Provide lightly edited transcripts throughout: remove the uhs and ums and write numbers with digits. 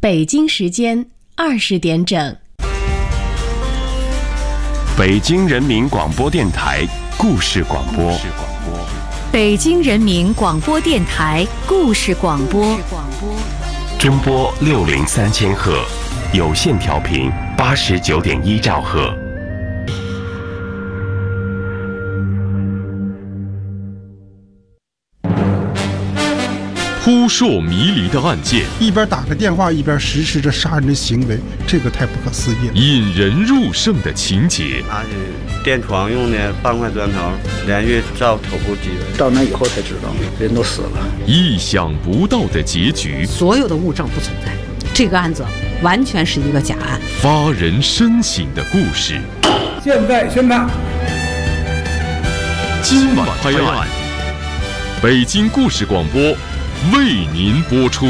北京时间20点整。 北京人民广播电台故事广播。 北京人民广播电台故事广播。 中波603千赫，有线调频89.1兆赫。 扑朔迷离的案件， 一边打个电话一边实施着杀人的行为，这个太不可思议了。 引人入胜的情节， 拿着电床用的半块砖头连续照头部击了， 到那以后才知道人都死了。 意想不到的结局， 所有的物证不存在，这个案子完全是一个假案。 发人深省的故事， 现在宣判。 今晚拍案，北京故事广播为您播出。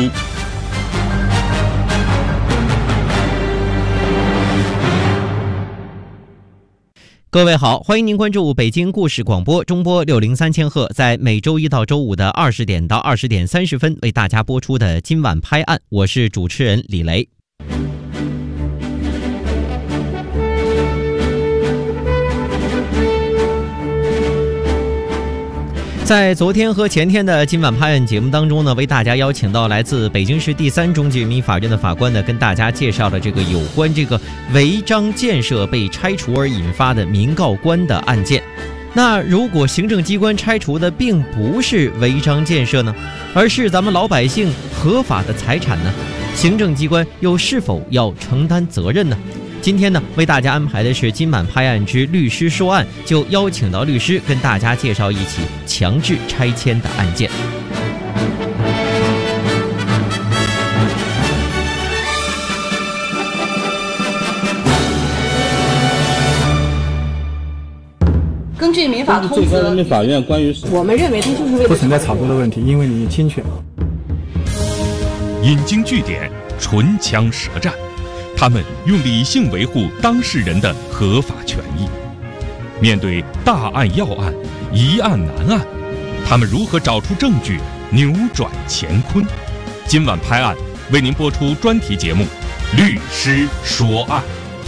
各位好，欢迎您关注北京故事广播中波603千赫，在每周一到周五的20点到20点30分为大家播出的今晚拍案，我是主持人李雷。在昨天和前天的今晚拍案节目当中呢，为大家邀请到来自北京市第3中级人民法院的法官呢，跟大家介绍了这个有关这个违章建设被拆除而引发的民告关的案件。那如果行政机关拆除的并不是违章建设呢，而是咱们老百姓合法的财产呢，行政机关又是否要承担责任呢？今天呢，为大家安排的是今晚拍案之律师说案，就邀请到律师跟大家介绍一起强制拆迁的案件。 根据民法通则， 最高人民法院关于我们认为它就是为了不存在炒作的问题，因为你侵权。 引经据典，唇枪舌战，他们用理性维护当事人的合法权益。面对大案要案、疑案难案，他们如何找出证据，扭转乾坤？今晚拍案为您播出专题节目《律师说案》。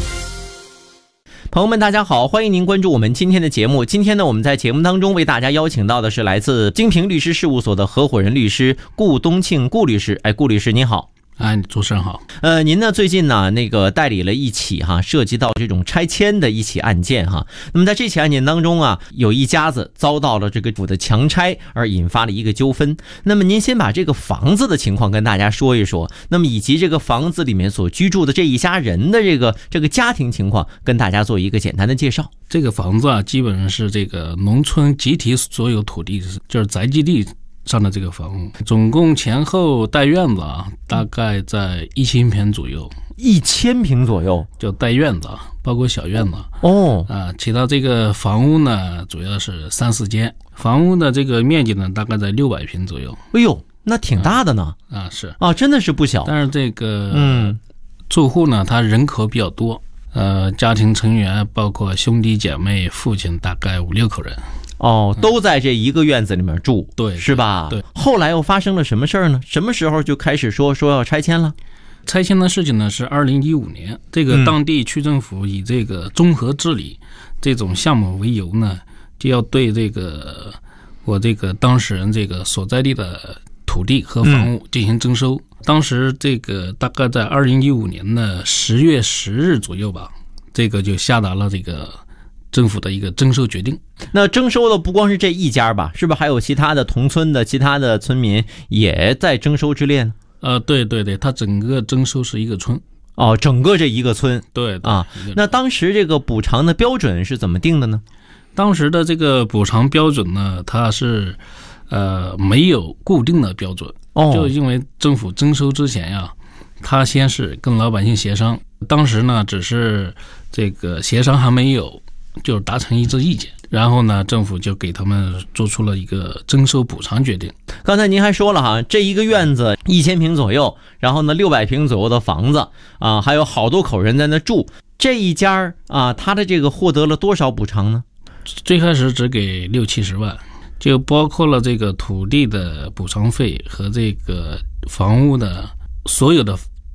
朋友们大家好，欢迎您关注我们今天的节目。今天呢，我们在节目当中为大家邀请到的是来自京平律师事务所的合伙人律师顾东庆顾律师。顾律师您好。 主持人好。 您呢最近呢代理了一起涉及到这种拆迁的一起案件哈。那么在这起案件当中有一家子遭到了这个府的强拆而引发了一个纠纷。那么您先把这个房子的情况跟大家说一说，那么以及这个房子里面所居住的这一家人的这个家庭情况，跟大家做一个简单的介绍。 这个房子基本上是这个农村集体所有土地，就是宅基地上的这个房屋，总共前后带院子大概在1000平左右。 1000平左右就带院子，包括小院子其他这个房屋呢主要是3-4间，房屋的这个面积呢大概在600平左右。 哎呦，那挺大的呢。 是真的是不小。 但是这个住户呢他人口比较多，家庭成员包括兄弟姐妹、父亲大概5-6口人。 都在这一个院子里面住， 对， 是吧？ 对。 后来又发生了什么事儿呢？什么时候就开始说要拆迁了？ 拆迁的事情呢是2015年，这个当地区政府以这个综合治理这种项目为由呢，就要对我这个当事人这个所在地的土地和房屋进行征收。当时这个大概在2015年的10月10日左右吧，这个就下达了这个政府的一个征收决定。 那征收的不光是这一家吧，是不是还有其他的同村的其他的村民也在征收之列呢？ 对对对，它整个征收是一个村。 整个这一个村。 对那当时这个补偿的标准是怎么定的呢？ 当时的这个补偿标准呢，它是没有固定的标准。就因为政府征收之前他先是跟老百姓协商，当时呢只是这个协商还没有就是达成一致意见，然后呢政府就给他们做出了一个征收补偿决定。 刚才您还说了这一个院子1000平左右，然后呢600平左右的房子还有好多口人在那住，这一家他的这个获得了多少补偿呢？ 最开始只给60-70万，就包括了这个土地的补偿费和这个房屋的所有的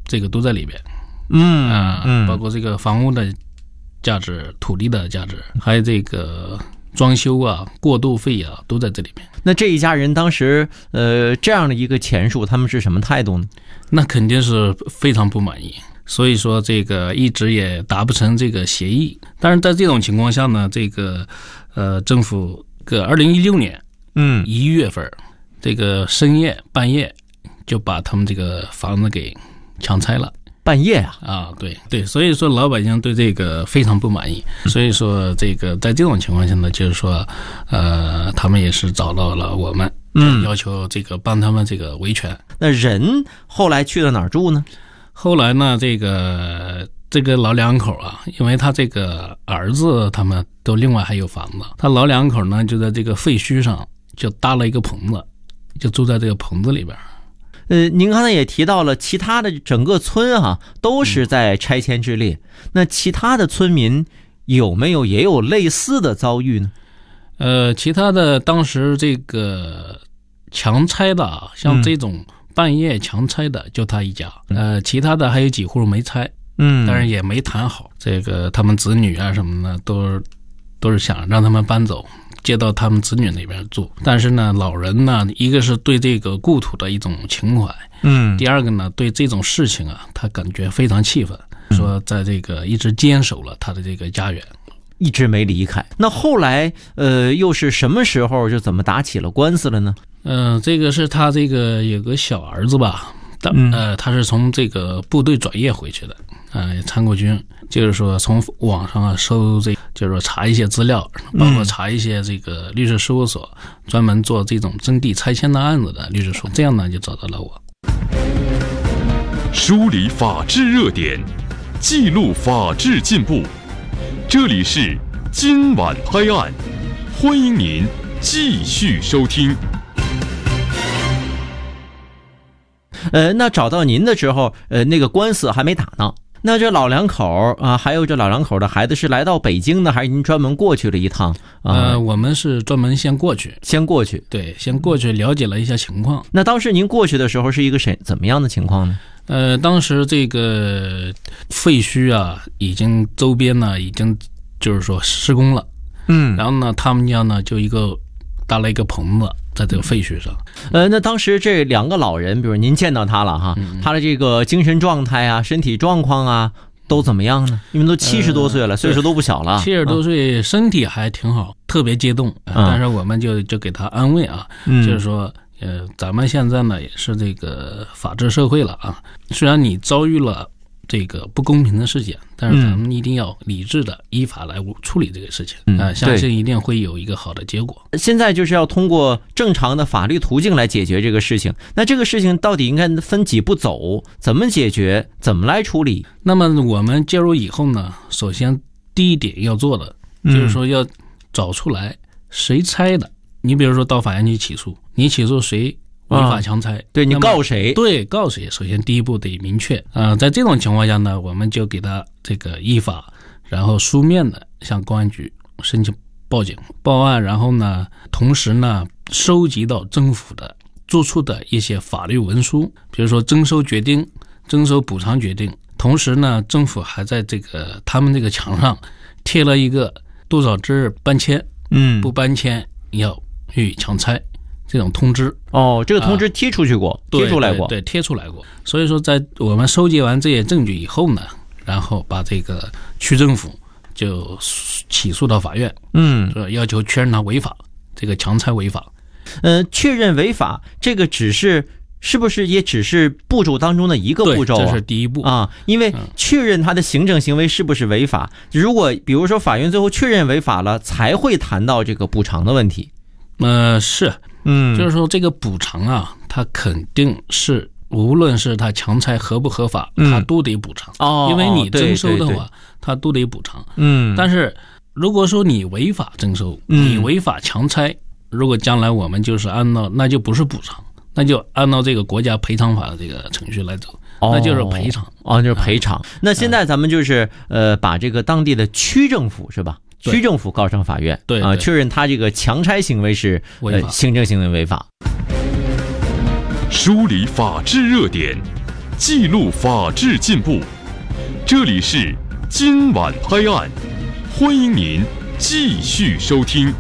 这个都在里边。包括这个房屋的价值、土地的价值，还有这个装修啊、过渡费啊，都在这里面。 那这一家人当时这样的一个钱数，他们是什么态度呢？ 那肯定是非常不满意，所以说这个一直也达不成这个协议。但是在这种情况下呢，这个政府2016年1月份，这个深夜半夜就把他们这个房子给强拆了。 半夜对，所以说老百姓对这个非常不满意，所以说这个在这种情况下呢，就是说他们也是找到了我们，要求这个帮他们这个维权。 那人后来去了哪儿住呢？ 后来呢，这个老两口啊，因为他这个儿子他们都另外还有房子，他老两口呢就在这个废墟上就搭了一个棚子，就住在这个棚子里边。 您刚才也提到了，其他的整个村都是在拆迁之列。那其他的村民有没有也有类似的遭遇呢？ 其他的当时这个强拆的，像这种半夜强拆的就他一家，其他的还有几户没拆，但是也没谈好。这个他们子女啊什么的都是想让他们搬走，接到他们子女那边住。但是呢，老人呢，一个是对这个故土的一种情怀，第二个呢，对这种事情啊，他感觉非常气愤，说在这个一直坚守了他的这个家园， 一直没离开。那后来又是什么时候就怎么打起了官司了呢？ 这个是他这个有个小儿子吧，他是从这个部队转业回去的，参过军，就是说从网上啊收就是说查一些资料，包括查一些这个律师事务所专门做这种征地拆迁的案子的律师事务所，这样呢就找到了我。 梳理法治热点，记录法治进步，这里是今晚拍案，欢迎您继续收听。 那找到您的时候，那个官司还没打呢。那这老两口啊，还有这老两口的孩子是来到北京呢，还是您专门过去了一趟？ 我们是专门先过去，对，先过去了解了一下情况。 那当时您过去的时候是一个怎么样的情况呢？ 当时这个废墟啊，已经周边呢已经就是说施工了，然后呢，他们家呢就搭了一个棚子。在这个废墟上， 那当时这两个老人，比如您见到他了哈，他的这个精神状态啊、身体状况啊，都怎么样呢？因为都70多岁了，岁数都不小了。 70多岁，身体还挺好，特别激动。但是我们就给他安慰啊，就是说，咱们现在呢也是这个法治社会了啊，虽然你遭遇了这个不公平的事件，但是咱们一定要理智的依法来处理这个事情，相信一定会有一个好的结果。 现在就是要通过正常的法律途径来解决这个事情。那这个事情到底应该分几步走，怎么解决，怎么来处理？ 那么我们介入以后呢，首先第一点要做的就是说要找出来谁拆的。你比如说到法院去起诉，你起诉谁违法强拆， 对，你告谁？ 对，告谁？首先第一步得明确。在这种情况下呢，我们就给他这个依法，然后书面的向公安局申请报警报案，然后呢，同时呢，收集到政府的做出的一些法律文书，比如说征收决定、征收补偿决定。同时呢，政府还在他们这个墙上贴了一个多少支搬迁，不搬迁要予以强拆。这种通知这个通知贴出去过，贴出来过， 对，贴出来过。所以说，在我们收集完这些证据以后呢，然后把这个区政府就起诉到法院，要求确认他违法，这个强拆违法。 确认违法，这个是不是也只是步骤当中的一个步骤？ 这是第一步啊，因为确认他的行政行为是不是违法，如果比如说法院最后确认违法了，才会谈到这个补偿的问题。 是。就是说这个补偿啊，它肯定是无论是它强拆合不合法，它都得补偿。因为你征收的话，它都得补偿。但是如果说你违法征收，你违法强拆，如果将来我们就是按照，那就不是补偿，那就按照这个国家赔偿法的这个程序来走，那就是赔偿。 就是赔偿。那现在咱们就是把这个当地的区政府是吧？区政府告上法院， 对确认他这个强拆行为是行政行为违法。 梳理法治热点， 记录法治进步。这里是今晚拍案，欢迎您继续收听。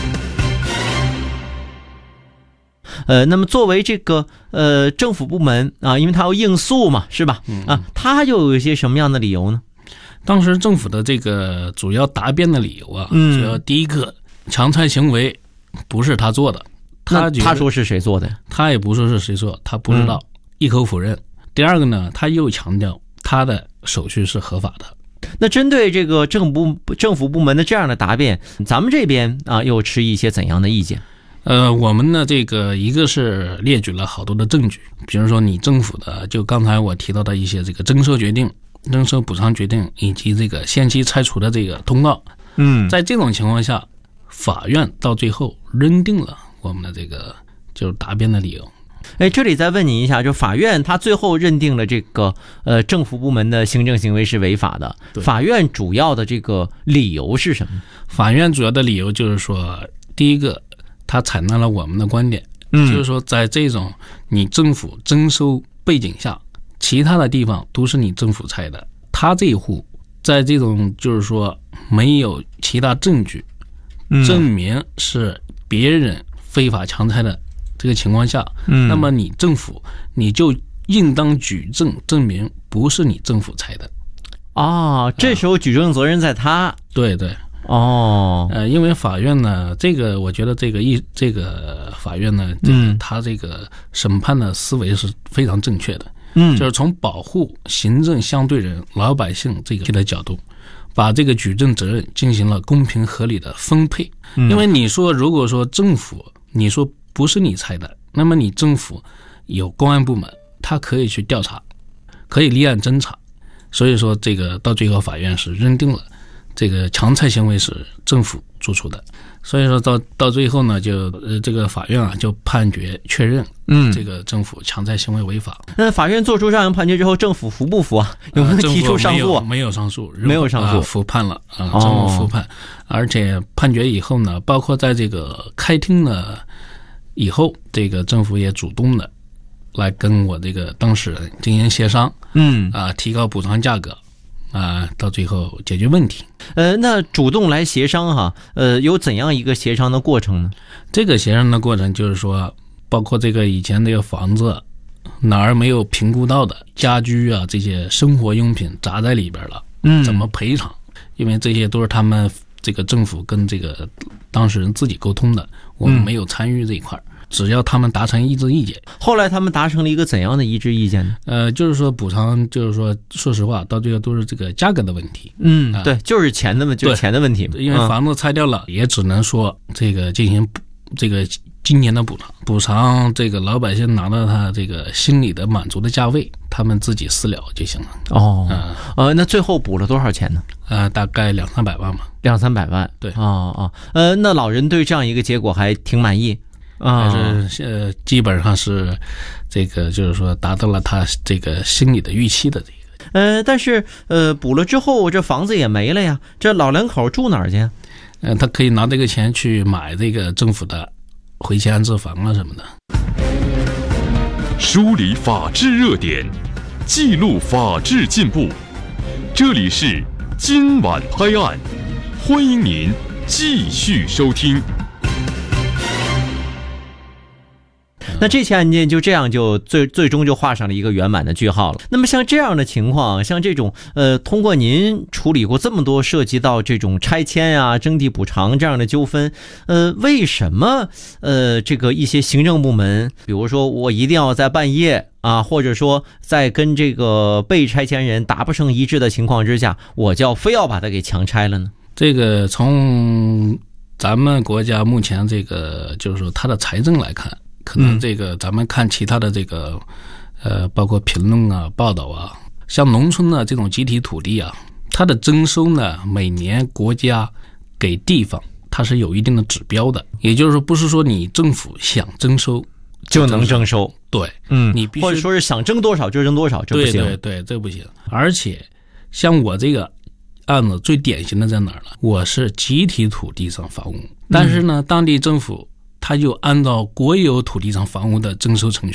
那么作为这个政府部门啊，因为它要应诉嘛，是吧？它又有一些什么样的理由呢？ 当时政府的这个主要答辩的理由啊，主要第一个，强拆行为不是他做的， 他说是谁做的？ 他也不说是谁做，他不知道，一口否认。第二个呢，他又强调他的手续是合法的。 那针对这个政府部门的这样的答辩，咱们这边啊又持一些怎样的意见？ 我们呢，这个一个是列举了好多的证据，比如说你政府的，就刚才我提到的一些这个征收决定、征收补偿决定以及这个限期拆除的这个通告。在这种情况下，法院到最后认定了我们的这个就是答辩的理由。 这里再问你一下，就法院他最后认定了这个政府部门的行政行为是违法的，法院主要的这个理由是什么？ 法院主要的理由就是说，第一个，他采纳了我们的观点，就是说在这种你政府征收背景下，其他的地方都是你政府拆的，他这一户在这种就是说没有其他证据证明是别人非法强拆的这个情况下，那么你政府你就应当举证证明不是你政府拆的。 这时候举证责任在他。 对。因为法院呢，这个我觉得这个法院呢，他这个审判的思维是非常正确的。就是从保护行政相对人、老百姓这个的角度，把这个举证责任进行了公平合理的分配。因为你说，如果说政府你说不是你拆的，那么你政府有公安部门，他可以去调查，可以立案侦查。所以说，这个到最后法院是认定了这个强拆行为是政府做出的。所以说到最后呢，就这个法院啊就判决确认，这个政府强拆行为违法。 那法院做出这样判决之后，政府服不服啊？有没有提出上诉？ 没有上诉， 没有上诉， 服判了政府服判。而且判决以后呢，包括在这个开庭呢以后，这个政府也主动的来跟我这个当事人进行协商，提高补偿价格。到最后解决问题。 那主动来协商哈，有怎样一个协商的过程呢？ 这个协商的过程就是说，包括这个以前这个房子哪儿没有评估到的家居啊，这些生活用品砸在里边了，怎么赔偿？因为这些都是他们这个政府跟这个当事人自己沟通的，我们没有参与这一块。只要他们达成一致意见。 后来他们达成了一个怎样的一致意见呢？ 就是说补偿，就是说说实话，到最后都是这个价格的问题。 对，就是钱的问题。 因为房子拆掉了，也只能说这个进行这个今年的补偿这个老百姓拿到他这个心理的满足的价位，他们自己私了就行了。 那最后补了多少钱呢？ 大概200-300万嘛。 200-300万。 对。 那老人对这样一个结果还挺满意。 还是基本上是这个，就是说达到了他这个心理的预期的这个。 但是补了之后，这房子也没了呀，这老两口住哪儿去？ 他可以拿这个钱去买这个政府的回迁安置房啊什么的。 梳理法治热点，记录法治进步。这里是今晚拍案，欢迎您继续收听。 那这起案件就这样就最终就画上了一个圆满的句号了。那么像这样的情况，像这种通过您处理过这么多涉及到这种拆迁啊、征地补偿这样的纠纷，为什么这个一些行政部门，比如说我一定要在半夜啊，或者说在跟这个被拆迁人达不成一致的情况之下，我就非要把它给强拆了呢？ 这个从咱们国家目前这个就是说它的财政来看，可能这个咱们看其他的这个包括评论啊、报道啊，像农村的这种集体土地啊，它的征收呢，每年国家给地方它是有一定的指标的，也就是说不是说你政府想征收就能征收。 对，你必须或者说是想征多少就征多少，这不行。 对，这不行。而且像我这个案子最典型的在哪儿呢？我是集体土地上房屋，但是呢，当地政府他就按照国有土地上房屋的征收程序，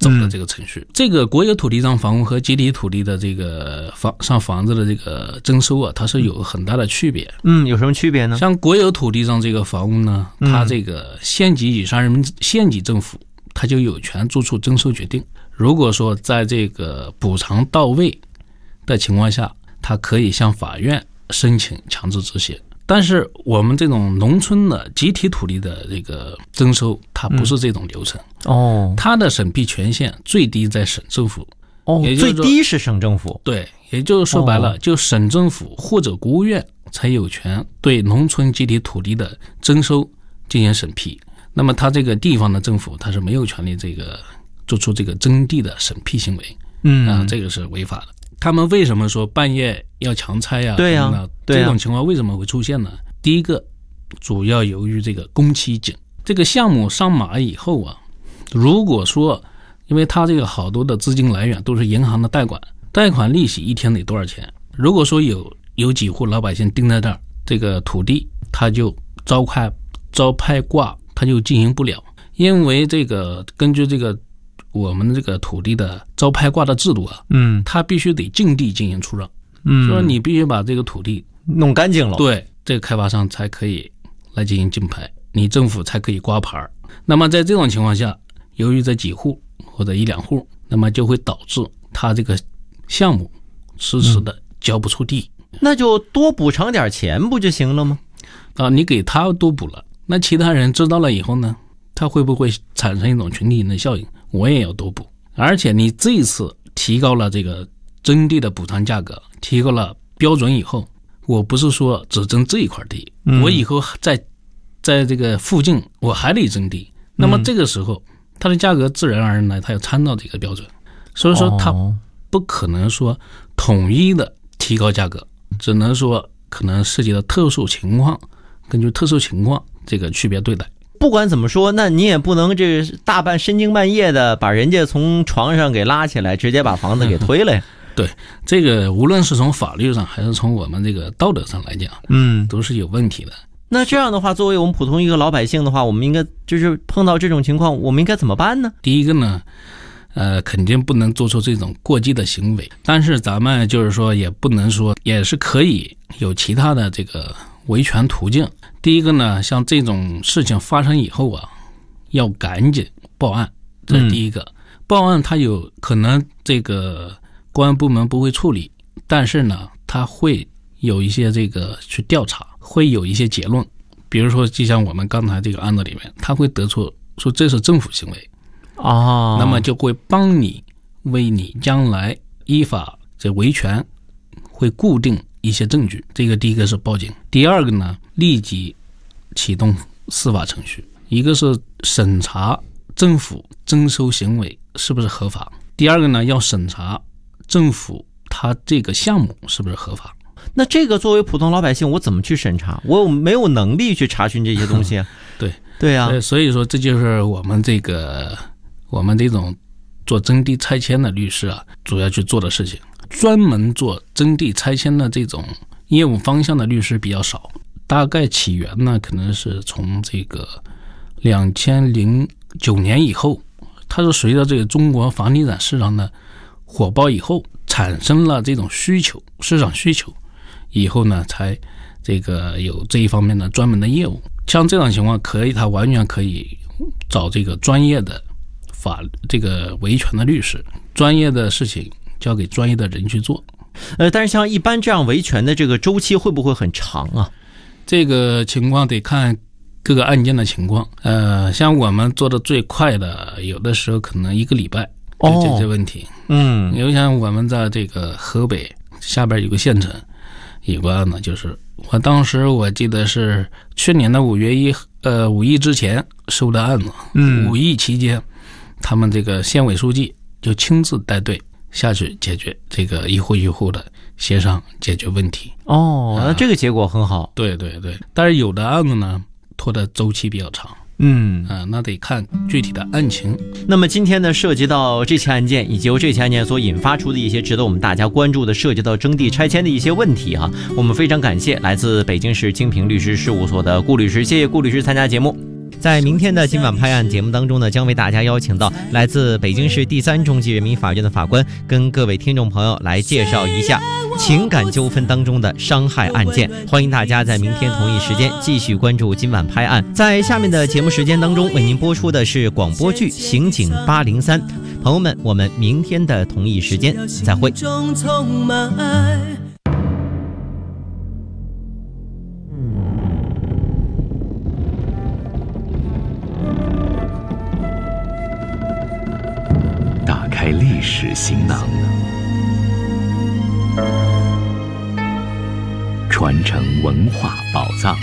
走的这个程序。这个国有土地上房屋和集体土地的这个房子的这个征收啊，它是有很大的区别。 有什么区别呢？ 像国有土地上这个房屋呢，它这个县级以上人民县级政府，它就有权做出征收决定。如果说在这个补偿到位的情况下，它可以向法院申请强制执行。但是我们这种农村的集体土地的这个征收，它不是这种流程。它的审批权限最低在省政府。 最低是省政府。 对，也就是说白了，就省政府或者国务院才有权对农村集体土地的征收进行审批。那么它这个地方的政府，它是没有权利这个做出这个征地的审批行为。这个是违法的。他们为什么说半夜要强拆呀？ 对呀， 这种情况为什么会出现呢？第一个，主要由于这个工期紧。这个项目上马以后啊，如果说，因为它这个好多的资金来源都是银行的贷款，贷款利息一天得多少钱？如果说有几户老百姓盯在这儿，这个土地他就招拍挂，他就进行不了，因为这个根据这个我们这个土地的招拍挂的制度啊，它必须得净地进行出让，说你必须把这个土地弄干净了， 对，这个开发商才可以来进行竞拍，你政府才可以挂牌。那么在这种情况下，由于这几户或者一两户，那么就会导致他这个项目迟迟的交不出地。 那就多补偿点钱不就行了吗？ 你给他多补了，那其他人知道了以后呢，他会不会产生一种群体性的效应？我也要多补。而且你这一次提高了这个征地的补偿价格，提高了标准以后，我不是说只征这一块地，我以后在这个附近我还得征地，那么这个时候它的价格自然而然呢，它要参照这个标准。所以说它不可能说统一的提高价格，只能说可能涉及到特殊情况，根据特殊情况这个区别对待。 不管怎么说，那你也不能这大半深更半夜的把人家从床上给拉起来，直接把房子给推了呀。 对，这个无论是从法律上还是从我们这个道德上来讲，都是有问题的。 那这样的话，作为我们普通一个老百姓的话，我们应该就是碰到这种情况，我们应该怎么办呢？ 第一个呢，肯定不能做出这种过激的行为，但是咱们就是说也不能说，也是可以有其他的这个维权途径。第一个呢，像这种事情发生以后啊，要赶紧报案，这是第一个。报案它有可能这个公安部门不会处理，但是呢，它会有一些这个去调查，会有一些结论。比如说，就像我们刚才这个案子里面，他会得出说这是政府行为那么就会帮你为你将来依法这维权会固定一些证据。这个第一个是报警，第二个呢，立即启动司法程序，一个是审查政府征收行为是不是合法，第二个呢，要审查政府他这个项目是不是合法。 那这个作为普通老百姓，我怎么去审查？我没有能力去查询这些东西啊。对啊， 所以说这就是我们这种做征地拆迁的律师啊，主要去做的事情。专门做征地拆迁的这种业务方向的律师比较少，大概起源呢，可能是从这个2009年以后，它是随着这个中国房地产市场的火爆以后，产生了这种需求，市场需求以后呢，才这个有这一方面的专门的业务。像这种情况，他完全可以找这个专业的这个维权的律师，专业的事情交给专业的人去做。 但是像一般这样维权的这个周期会不会很长啊？ 这个情况得看各个案件的情况。像我们做的最快的，有的时候可能1个礼拜就解决问题。有像我们在这个河北下边有个县城，有个案子，就是我记得是去年的5亿之前收的案子。5亿期间，他们这个县委书记就亲自带队下去解决这个一户一户的协商解决问题。 那这个结果很好。 对，但是有的案子呢，拖的周期比较长。那得看具体的案情。 那么今天呢，涉及到这起案件以及由这起案件所引发出的一些值得我们大家关注的涉及到征地拆迁的一些问题哈，我们非常感谢来自北京市京平律师事务所的顾律师，谢谢顾律师参加节目。 在明天的今晚拍案节目当中呢，将为大家邀请到来自北京市第3中级人民法院的法官，跟各位听众朋友来介绍一下情感纠纷当中的伤害案件。欢迎大家在明天同一时间继续关注今晚拍案。在下面的节目时间当中，为您播出的是广播剧《刑警803》。朋友们，我们明天的同一时间再会。 打开历史行囊，传承文化宝藏。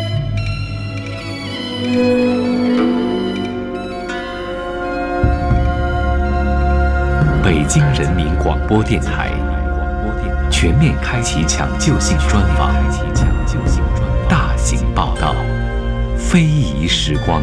北京人民广播电台全面开启抢救性专访，大型报道，非遗时光。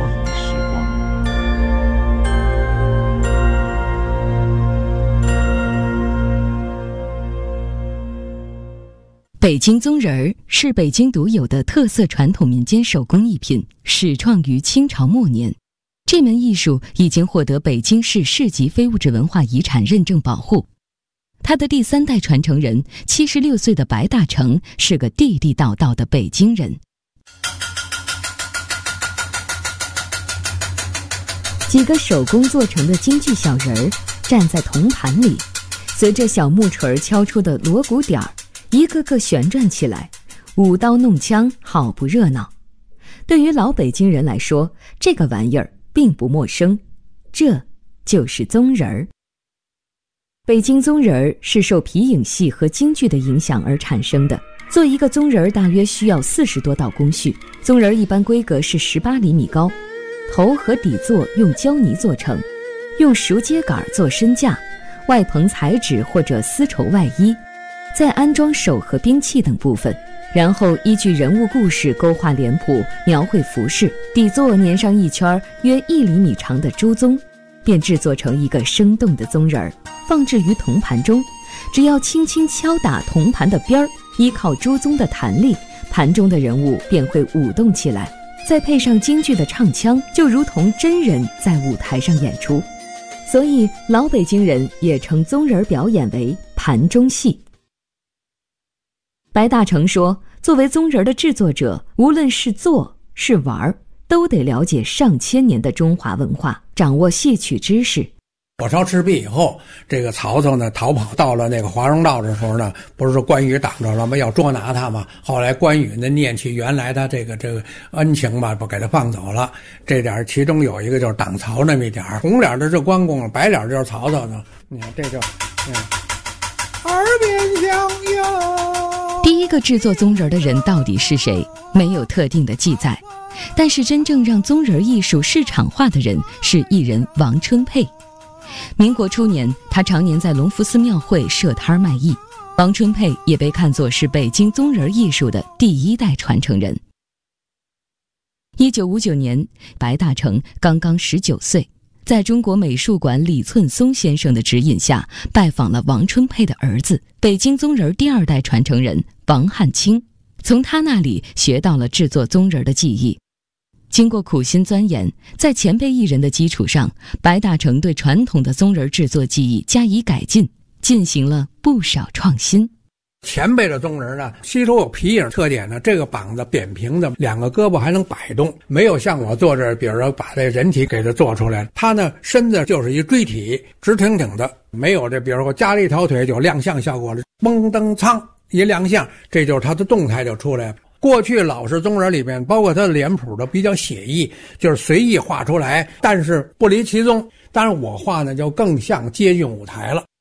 北京宗人儿是北京独有的特色传统民间手工艺品，始创于清朝末年。这门艺术已经获得北京市市级非物质文化遗产认证保护。他的第3代传承人76岁的白大成是个地地道道的北京人。几个手工做成的京剧小人儿站在铜盘里，随着小木锤敲出的锣鼓点儿，一个个旋转起来，舞刀弄枪，好不热闹。对于老北京人来说，这个玩意儿并不陌生，这就是宗人儿。北京宗人儿是受皮影戏和京剧的影响而产生的。做一个宗人儿大约需要40多道工序。宗人儿一般规格是18厘米高，头和底座用胶泥做成，用熟秸秆做身架，外棚彩纸或者丝绸外衣，再安装手和兵器等部分，然后依据人物故事勾画脸谱，描绘服饰，底座粘上一圈约1厘米长的猪鬃，便制作成一个生动的宗人儿，放置于铜盘中。只要轻轻敲打铜盘的边儿，依靠猪鬃的弹力，盘中的人物便会舞动起来，再配上京剧的唱腔，就如同真人在舞台上演出。所以老北京人也称宗人表演为盘中戏。白大成说，作为宗人的制作者，无论是做是玩，都得了解上千年的中华文化，掌握戏曲知识。 火烧赤壁以后，这个曹操呢逃跑到了那个华容道的时候呢，不是说关羽挡着了吗？要捉拿他嘛。后来关羽呢念起原来他这个恩情吧，不给他放走了。这点其中有一个就是挡曹那么一点，红脸的是关公，白脸就是曹操呢。你看这就耳边响哟。 第一个制作宗人的人到底是谁？没有特定的记载，但是真正让宗人艺术市场化的人是艺人王春佩。民国初年，他常年在隆福寺庙会设摊卖艺。王春佩也被看作是北京宗人艺术的第1代传承人。1959年，白大成刚刚19岁，在中国美术馆李寸松先生的指引下，拜访了王春佩的儿子，北京宗人第2代传承人王汉卿，从他那里学到了制作宗人的技艺。经过苦心钻研，在前辈艺人的基础上，白大成对传统的宗人制作技艺加以改进，进行了不少创新。 前辈的宗人呢，吸收有皮影特点呢，这个膀子扁平的，2个胳膊还能摆动，没有像我做这，比如说把这人体给它做出来，他呢身子就是一锥体，直挺挺的，没有这比如说加了一条腿就亮相效果了，嘣噔苍一亮相，这就是他的动态就出来了。过去老式宗人里面，包括他的脸谱都比较写意，就是随意画出来，但是不离其宗。当然我画呢就更像接近舞台了。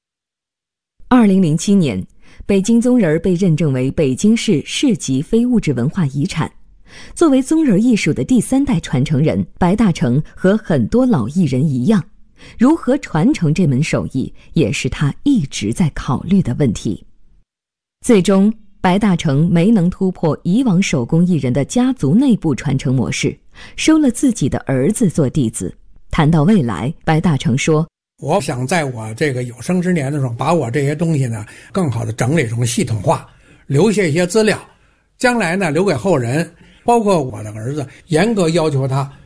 2007年，北京宗人被认证为北京市市级非物质文化遗产。作为宗人艺术的第3代传承人，白大成和很多老艺人一样，如何传承这门手艺，也是他一直在考虑的问题。最终，白大成没能突破以往手工艺人的家族内部传承模式，收了自己的儿子做弟子。谈到未来，白大成说， 我想在我这个有生之年的时候，把我这些东西呢更好的整理成系统化，留下一些资料，将来呢留给后人，包括我的儿子，严格要求他